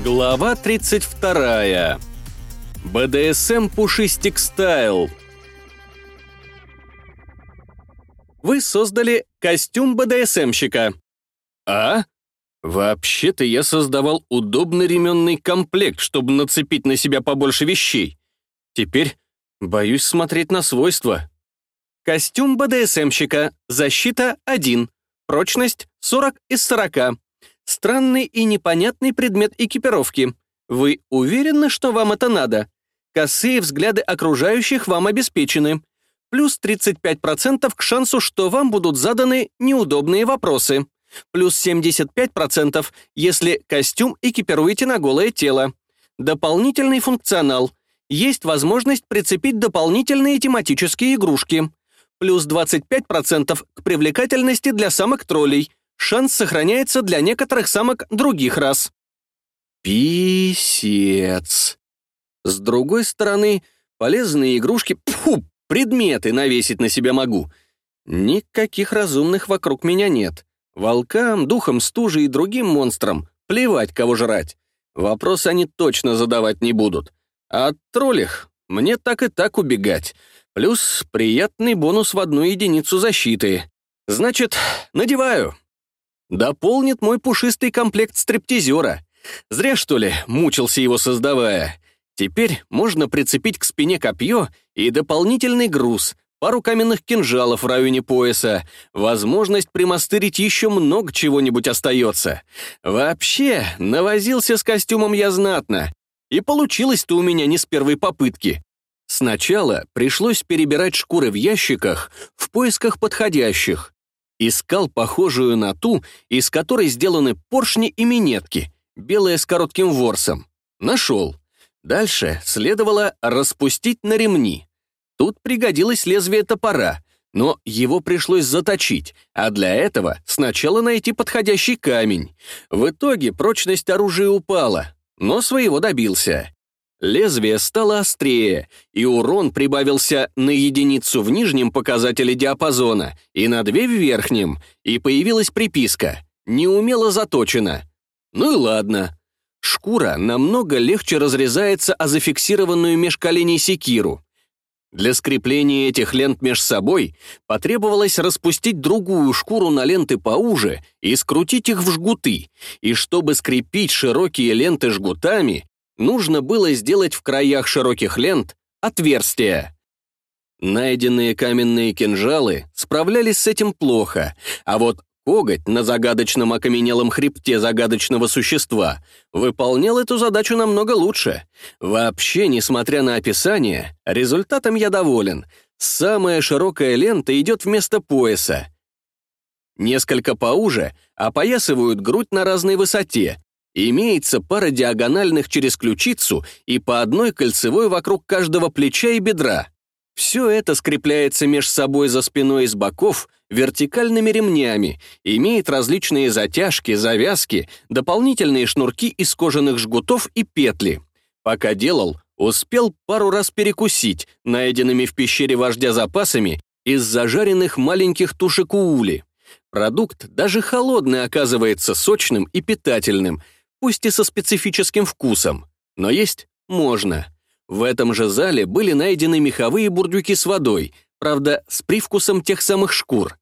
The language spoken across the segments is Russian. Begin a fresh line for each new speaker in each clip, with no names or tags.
Глава 32. БДСМ Пушистик Стайл. Вы создали костюм БДСМщика. А? Вообще-то я создавал удобный ременный комплект, чтобы нацепить на себя побольше вещей. Теперь боюсь смотреть на свойства. Костюм БДСМщика. Защита 1. Прочность 40 из 40. Странный и непонятный предмет экипировки. Вы уверены, что вам это надо? Косые взгляды окружающих вам обеспечены. Плюс 35% к шансу, что вам будут заданы неудобные вопросы. Плюс 75%, если костюм экипируете на голое тело. Дополнительный функционал. Есть возможность прицепить дополнительные тематические игрушки. Плюс 25% к привлекательности для самок-троллей. Шанс сохраняется для некоторых самок других рас. Писец. С другой стороны, полезные игрушки, предметы навесить на себя могу. Никаких разумных вокруг меня нет. Волкам, духам стужи и другим монстрам плевать, кого жрать. Вопрос они точно задавать не будут. А от троллях мне так и так убегать. Плюс приятный бонус в 1 единицу защиты. Значит, надеваю. Дополнит мой пушистый комплект стриптизера. Зря, что ли, мучился его создавая. Теперь можно прицепить к спине копье и дополнительный груз, пару каменных кинжалов в районе пояса. Возможность примастырить еще много чего-нибудь остается. Вообще, навозился с костюмом я знатно. И получилось-то у меня не с первой попытки. Сначала пришлось перебирать шкуры в ящиках в поисках подходящих. Искал похожую на ту, из которой сделаны поршни и минетки, белая с коротким ворсом. Нашел. Дальше следовало распустить на ремни. Тут пригодилось лезвие топора, но его пришлось заточить, а для этого сначала найти подходящий камень. В итоге прочность оружия упала, но своего добился. Лезвие стало острее, и урон прибавился на 1 в нижнем показателе диапазона и на 2 в верхнем, и появилась приписка «Неумело заточено». Ну и ладно. Шкура намного легче разрезается о зафиксированную меж коленей секиру. Для скрепления этих лент меж собой потребовалось распустить другую шкуру на ленты поуже и скрутить их в жгуты, и чтобы скрепить широкие ленты жгутами, нужно было сделать в краях широких лент отверстия. Найденные каменные кинжалы справлялись с этим плохо, а вот коготь на загадочном окаменелом хребте загадочного существа выполнял эту задачу намного лучше. Вообще, несмотря на описание, результатом я доволен. Самая широкая лента идет вместо пояса. Несколько поуже опоясывают грудь на разной высоте. Имеется пара диагональных через ключицу и по одной кольцевой вокруг каждого плеча и бедра. Все это скрепляется меж собой за спиной и с боков вертикальными ремнями, имеет различные затяжки, завязки, дополнительные шнурки из кожаных жгутов и петли. Пока делал, успел пару раз перекусить найденными в пещере вождя запасами из зажаренных маленьких тушек уули. Продукт даже холодный оказывается сочным и питательным, пусть и со специфическим вкусом, но есть можно. В этом же зале были найдены меховые бурдюки с водой, правда, с привкусом тех самых шкур.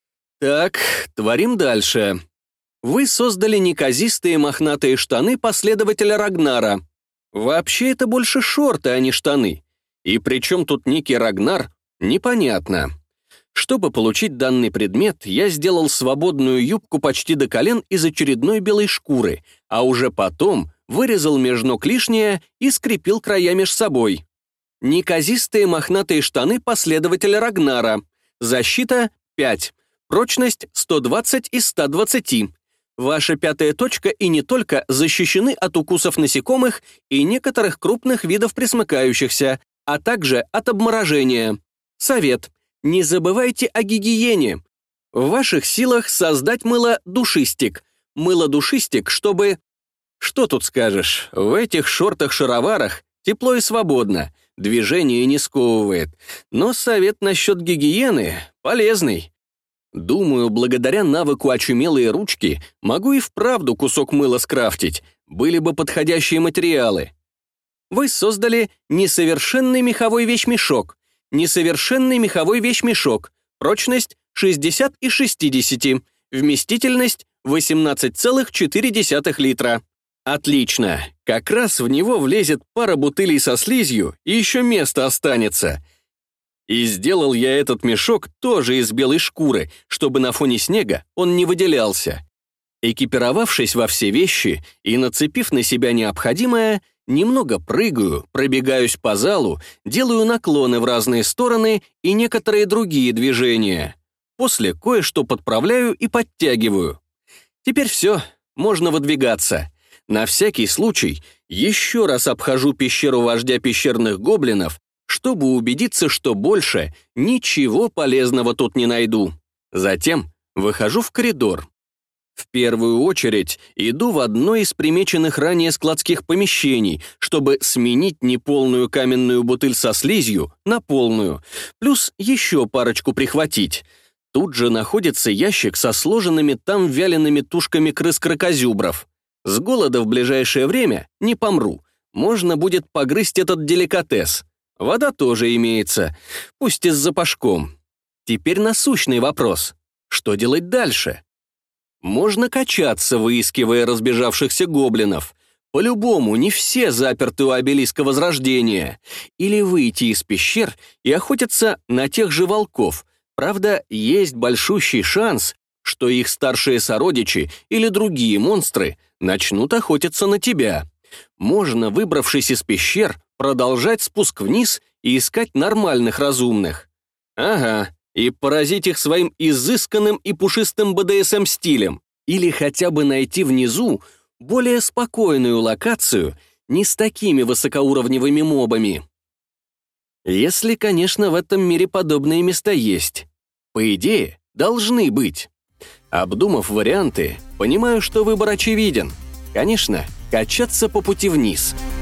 Так, творим дальше. Вы создали неказистые мохнатые штаны последователя Рагнара. Вообще это больше шорты, а не штаны. И причем тут некий Рагнар, непонятно. Чтобы получить данный предмет, я сделал свободную юбку почти до колен из очередной белой шкуры, а уже потом вырезал меж ног лишнее и скрепил края меж собой. Неказистые мохнатые штаны последователя Рагнара. Защита 5. Прочность 120 из 120. Ваша 5-я точка и не только защищены от укусов насекомых и некоторых крупных видов пресмыкающихся, а также от обморожения. Совет. Не забывайте о гигиене. В ваших силах создать мыло-душистик. Мыло-душистик, чтобы... Что тут скажешь? В этих шортах-шароварах тепло и свободно, движение не сковывает. Но совет насчет гигиены полезный. Думаю, благодаря навыку очумелые ручки могу и вправду кусок мыла скрафтить. были бы подходящие материалы. Вы создали несовершенный меховой вещмешок. Несовершенный меховой вещмешок. Прочность 60 из 60. Вместительность 18,4 литра. Отлично. Как раз в него влезет пара бутылей со слизью, и еще место останется. И сделал я этот мешок тоже из белой шкуры, чтобы на фоне снега он не выделялся. Экипировавшись во все вещи и нацепив на себя необходимое, немного прыгаю, пробегаюсь по залу, делаю наклоны в разные стороны и некоторые другие движения. После кое-что подправляю и подтягиваю. Теперь все, можно выдвигаться. На всякий случай еще раз обхожу пещеру вождя пещерных гоблинов, чтобы убедиться, что больше ничего полезного тут не найду. Затем выхожу в коридор. В первую очередь иду в одно из примеченных ранее складских помещений, чтобы сменить неполную каменную бутыль со слизью на полную, плюс еще парочку прихватить. Тут же находится ящик со сложенными там вялеными тушками крыс-кракозюбров. С голода в ближайшее время не помру. Можно будет погрызть этот деликатес. Вода тоже имеется, пусть и с запашком. Теперь насущный вопрос. Что делать дальше? Можно качаться, выискивая разбежавшихся гоблинов. По-любому, не все заперты у обелиска Возрождения. Или выйти из пещер и охотиться на тех же волков. Правда, есть большущий шанс, что их старшие сородичи или другие монстры начнут охотиться на тебя. Можно, выбравшись из пещер, продолжать спуск вниз и искать нормальных разумных. Ага, и поразить их своим изысканным и пушистым БДСМ-стилем. Или хотя бы найти внизу более спокойную локацию не с такими высокоуровневыми мобами. Если, конечно, в этом мире подобные места есть. По идее, должны быть. Обдумав варианты, понимаю, что выбор очевиден. Конечно, качаться по пути вниз —